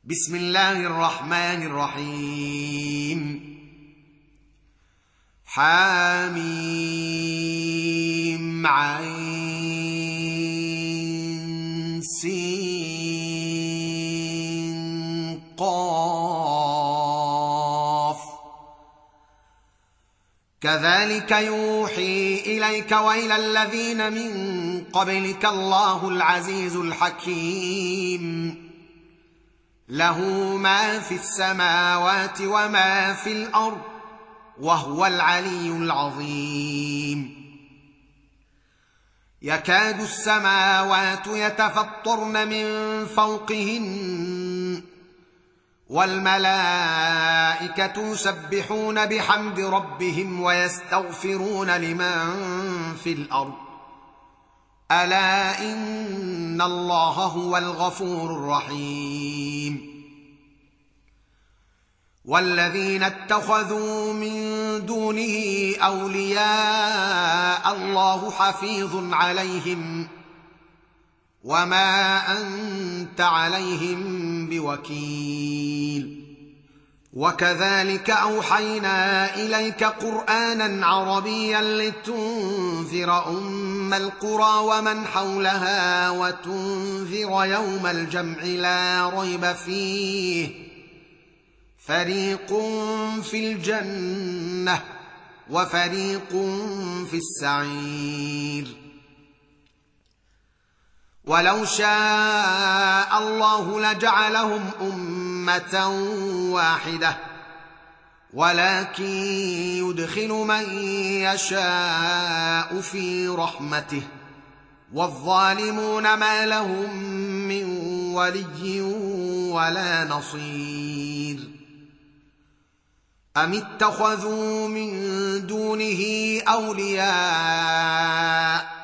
بسم الله الرحمن الرحيم. حاميم عين سين قاف. كذلك يوحي إليك وإلى الذين من قبلك الله العزيز الحكيم، له ما في السماوات وما في الأرض وهو العلي العظيم. يكاد السماوات يتفطرن من فوقهن والملائكة يسبحون بحمد ربهم ويستغفرون لمن في الأرض، ألا إن الله هو الغفور الرحيم. والذين اتخذوا من دونه أولياء الله حفيظ عليهم وما أنت عليهم بوكيل. وكذلك أوحينا إليك قرآنا عربيا لتنذر أم القرى ومن حولها وتنذر يوم الجمع لا ريب فيه، فريق في الجنة وفريق في السعير. ولو شاء الله لجعلهم أمة واحدة، ولكن يدخل من يشاء في رحمته، والظالمون ما لهم من ولي ولا نصير. أم اتخذوا من دونه أولياء،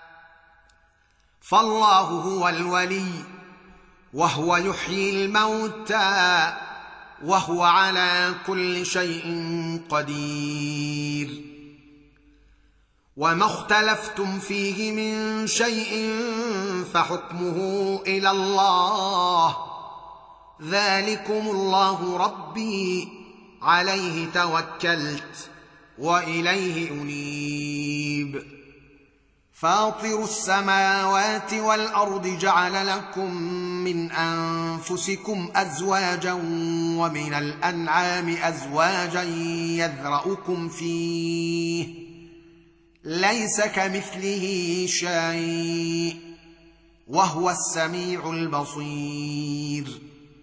فالله هو الولي وهو يحيي الموتى وهو على كل شيء قدير. وما اختلفتم فيه من شيء فحكمه إلى الله، ذلكم الله ربي عليه توكلت وإليه أنيب. فاطر السماوات والأرض جعل لكم من أنفسكم أزواجا ومن الأنعام أزواجا يذرأكم فيه، ليس كمثله شيء وهو السميع البصير.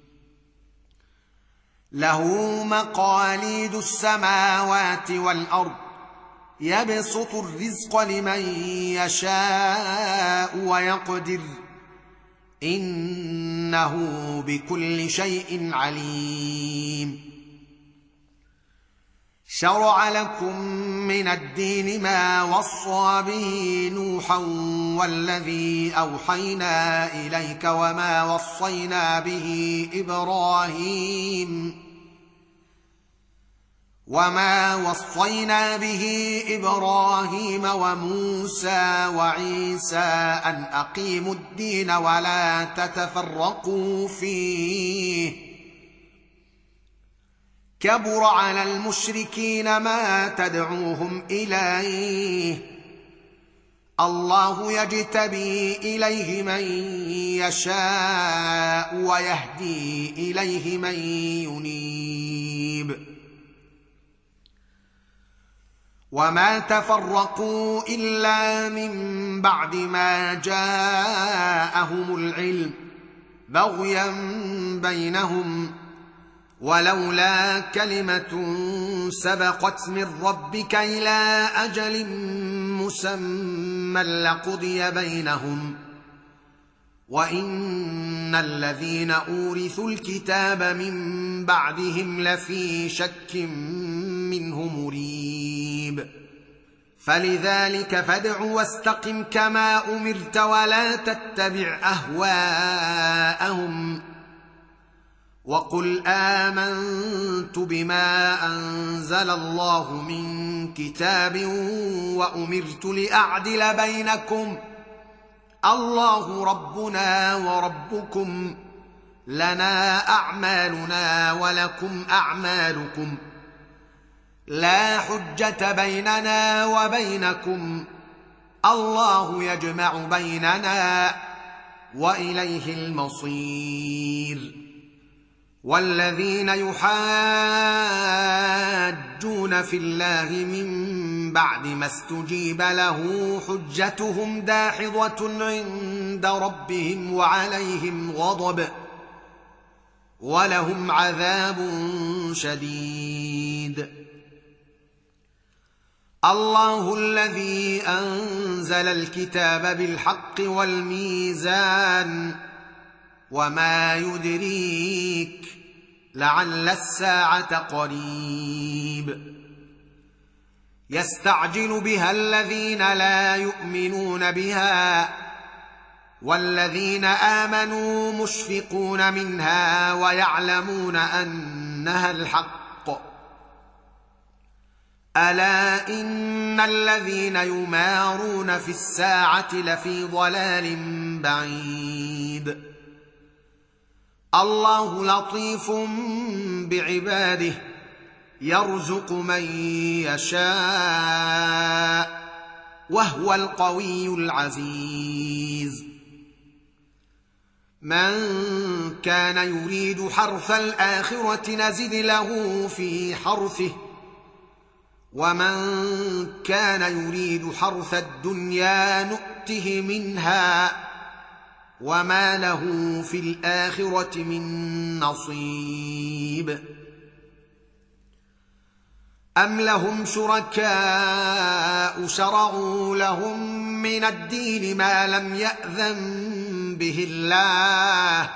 له مقاليد السماوات والأرض يبسط الرزق لمن يشاء ويقدر، إنه بكل شيء عليم. شرع لكم من الدين ما وصى به نوحا والذي أوحينا إليك وما وصينا به إبراهيم وموسى وعيسى أن أقيموا الدين ولا تتفرقوا فيه، كبر على المشركين ما تدعوهم إليه، الله يجتبي إليه من يشاء ويهدي إليه من ينيب. وما تفرقوا إلا من بعد ما جاءهم العلم بغيا بينهم، ولولا كلمة سبقت من ربك إلى أجل مسمى لقضي بينهم، وإن الذين أورثوا الكتاب من بعدهم لفي شك منه مريب. فلذلك فادع واستقم كما أمرت ولا تتبع أهواءهم، وقل آمنت بما أنزل الله من كتاب وأمرت لأعدل بينكم، الله ربنا وربكم لنا أعمالنا ولكم أعمالكم لا حجة بيننا وبينكم الله يجمع بيننا وإليه المصير والذين يحاجون في الله من بعد ما استجيب له حجتهم داحضة عند ربهم وعليهم غضب ولهم عذاب شديد. الله الذي أنزل الكتاب بالحق والميزان وما يدريك لعل الساعة قريب يستعجل بها الذين لا يؤمنون بها والذين آمنوا مشفقون منها ويعلمون أنها الحق ألا إن الذين يمارون في الساعة لفي ضلال بعيد الله لطيف بعباده يرزق من يشاء وهو القوي العزيز. من كان يريد حرث الآخرة نزد له في حرثه ومن كان يريد حرث الدنيا نؤته منها وما له في الآخرة من نصيب. أم لهم شركاء شرعوا لهم من الدين ما لم يأذن به الله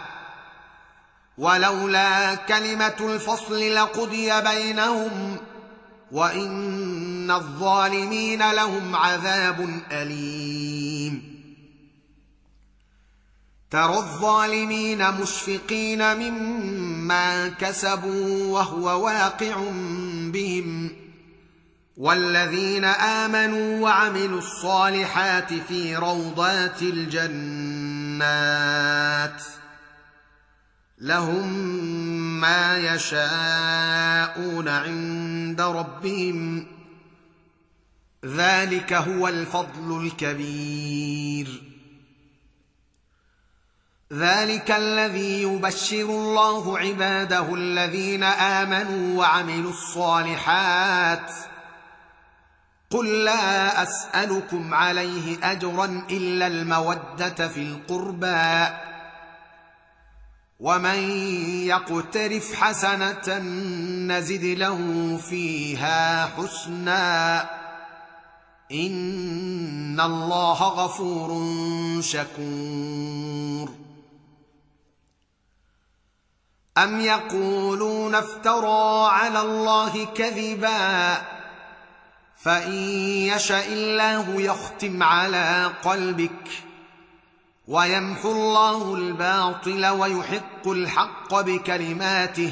ولولا كلمة الفصل لقضي بينهم وإن الظالمين لهم عذاب أليم. ترى الظالمين مشفقين مما كسبوا وهو واقع بهم والذين آمنوا وعملوا الصالحات في روضات الجنات لهم ما يشاءون عند ربهم ذلك هو الفضل الكبير. ذلك الذي يبشر الله عباده الذين آمنوا وعملوا الصالحات قل لا أسألكم عليه أجرا إلا المودة في القربى ومن يقترف حسنة نزد له فيها حسنا إن الله غفور شكور. أم يقولون افترى على الله كذبا فإن يشأ الله يختم على قلبك ويمحو الله الباطل ويحق الحق بكلماته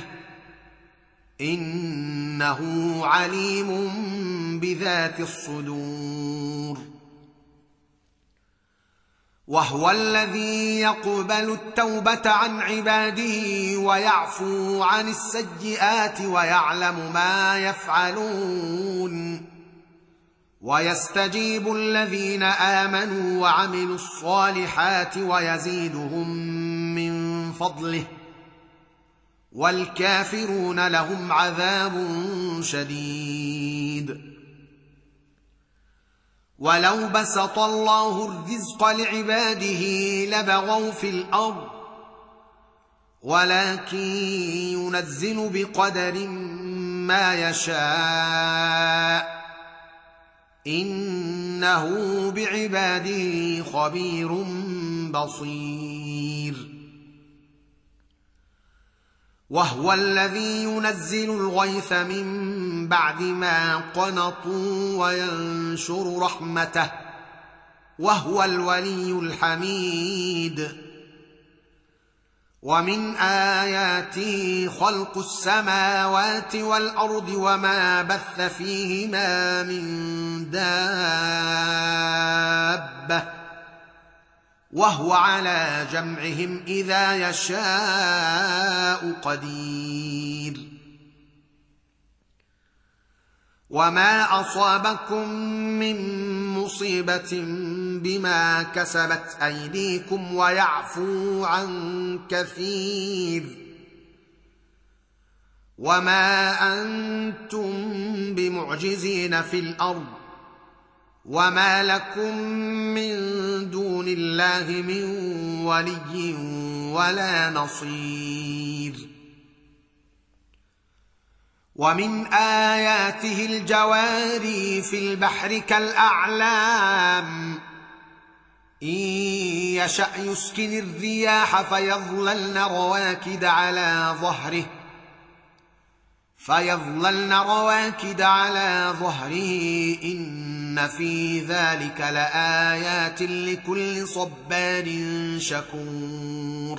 إنه عليم بذات الصدور. وهو الذي يقبل التوبة عن عباده ويعفو عن السيئات ويعلم ما يفعلون ويستجيب الذين آمنوا وعملوا الصالحات ويزيدهم من فضله والكافرون لهم عذاب شديد. ولو بسط الله الرزق لعباده لبغوا في الأرض ولكن ينزل بقدر ما يشاء إنه بعباده خبير بصير. وهو الذي ينزل الغيث من بعد ما قنطوا وينشر رحمته وهو الولي الحميد. ومن آياته خلق السماوات والأرض وما بث فيهما من دابة وهو على جمعهم اذا يشاء قدير. وما اصابكم من مصيبه بما كسبت ايديكم ويعفو عن كثير، وما انتم بمعجزين في الارض، وما لكم من دون الله من ولي ولا نصير. ومن آياته الجواري في البحر كالأعلام إن يشأ يسكن الرياح فيظللن رواكد على ظهره إن في ذلك لآيات لكل صبار شكور.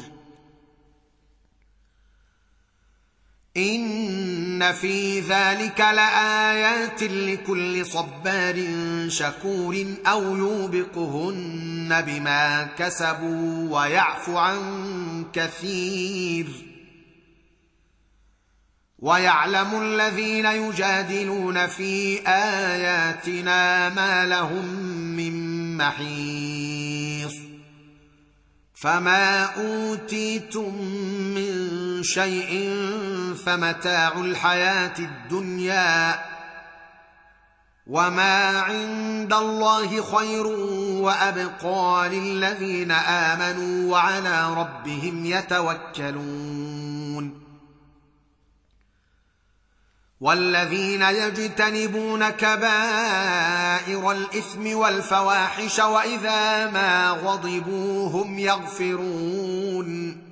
إن في ذلك لآيات لكل صبار شكور أو يوبقهن بما كسبوا ويعفو عن كثير. ويعلم الذين يجادلون في آياتنا ما لهم من محيص. فما أوتيتم من شيء فمتاع الحياة الدنيا، وما عند الله خير وأبقى للذين آمنوا وعلى ربهم يتوكلون. والذين يجتنبون كبائر الإثم والفواحش وإذا ما غضبوا هم يغفرون.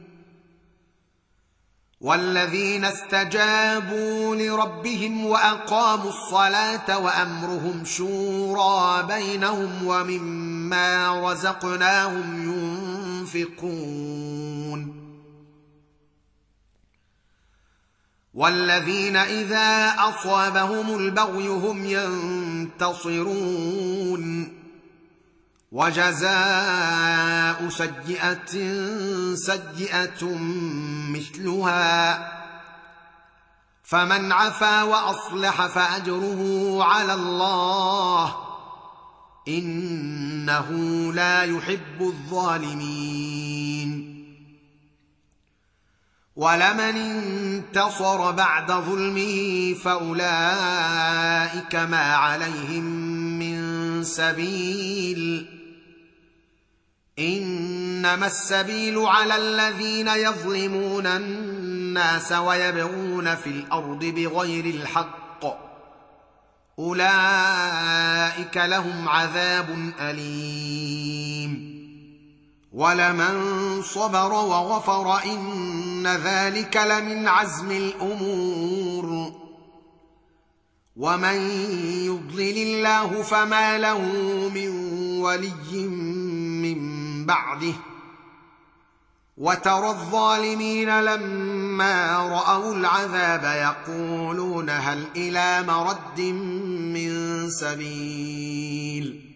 والذين استجابوا لربهم وأقاموا الصلاة وأمرهم شورى بينهم ومما رزقناهم ينفقون. والذين إذا أصابهم البغي هم ينتصرون. وجزاء سيئة سيئة مثلها، فمن عفا وأصلح فأجره على الله إنه لا يحب الظالمين. ولمن انتصر بعد ظلمه فأولئك ما عليهم من سبيل، إنما السبيل على الذين يظلمون الناس ويبغون في الأرض بغير الحق، أولئك لهم عذاب أليم. ولمن صبر وغفر إن ذلك لمن عزم الأمور. ومن يضلل الله فما له من ولي من بعده. وترى الظالمين لما رأوا العذاب يقولون هل إلى مرد من سبيل.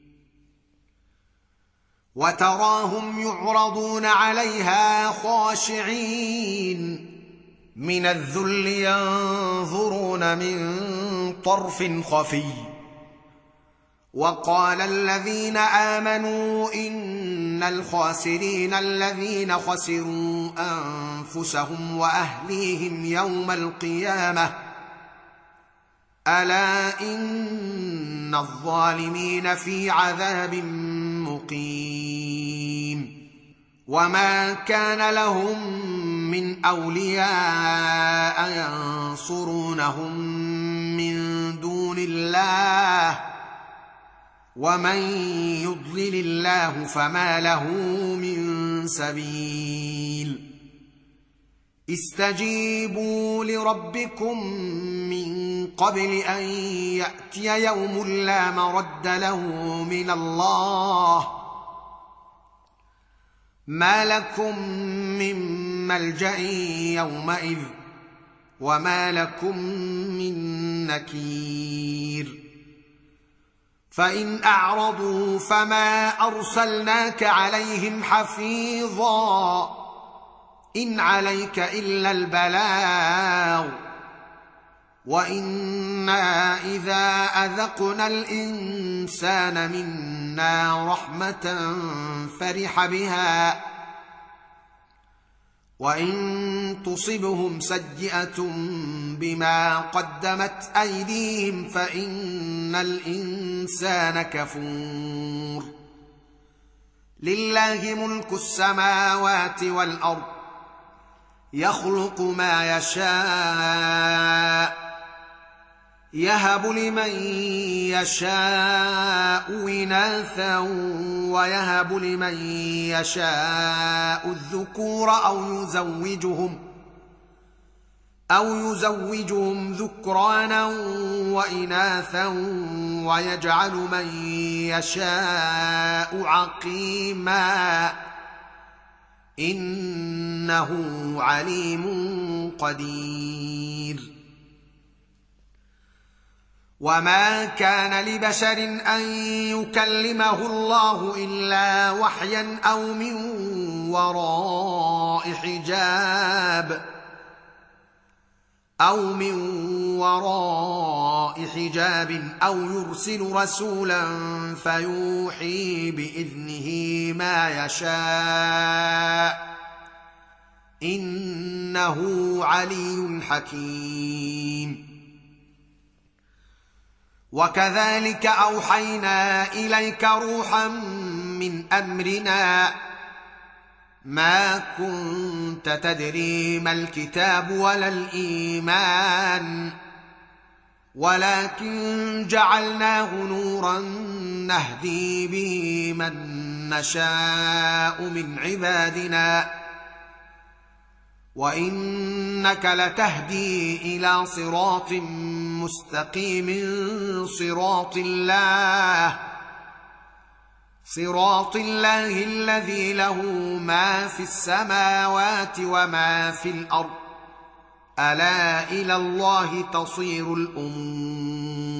وتراهم يعرضون عليها خاشعين من الذل ينظرون من طرف خفي. وقال الذين آمنوا إن الخاسرين الذين خسروا أنفسهم وأهليهم يوم القيامة ألا إن الظالمين في عذاب مقيم. وما كان لهم من أولياء ينصرونهم من دون الله ومن يضلل الله فما له من سبيل. استجيبوا لربكم من قبل أن يأتي يوم لا مرد له من الله ما لكم من ملجأ يومئذ وما لكم من نكير. فان اعرضوا فما ارسلناك عليهم حفيظا ان عليك الا البلاغ وانا اذا اذقنا الانسان منا رحمه فرح بها وان تصبهم سيئه بما قدمت ايديهم فان الانسان كفور لله ملك السماوات والارض يخلق ما يشاء يهب لمن يشاء إناثا ويهب لمن يشاء الذكور أو يزوجهم ذكرانا وإناثا ويجعل من يشاء عقيما إنه عليم قدير وما كان لبشر أن يكلمه الله إلا وحيا أو من وراء حجاب أو يرسل رسولا فيوحي بإذنه ما يشاء إنه علي حكيم وكذلك أوحينا إليك روحا من أمرنا ما كنت تدري ما الكتاب ولا الإيمان ولكن جعلناه نورا نهدي به من نشاء من عبادنا وإنك لتهدي إلى صراط مستقيم صراط الله الذي له ما في السماوات وما في الأرض ألا إلى الله تصير الأمور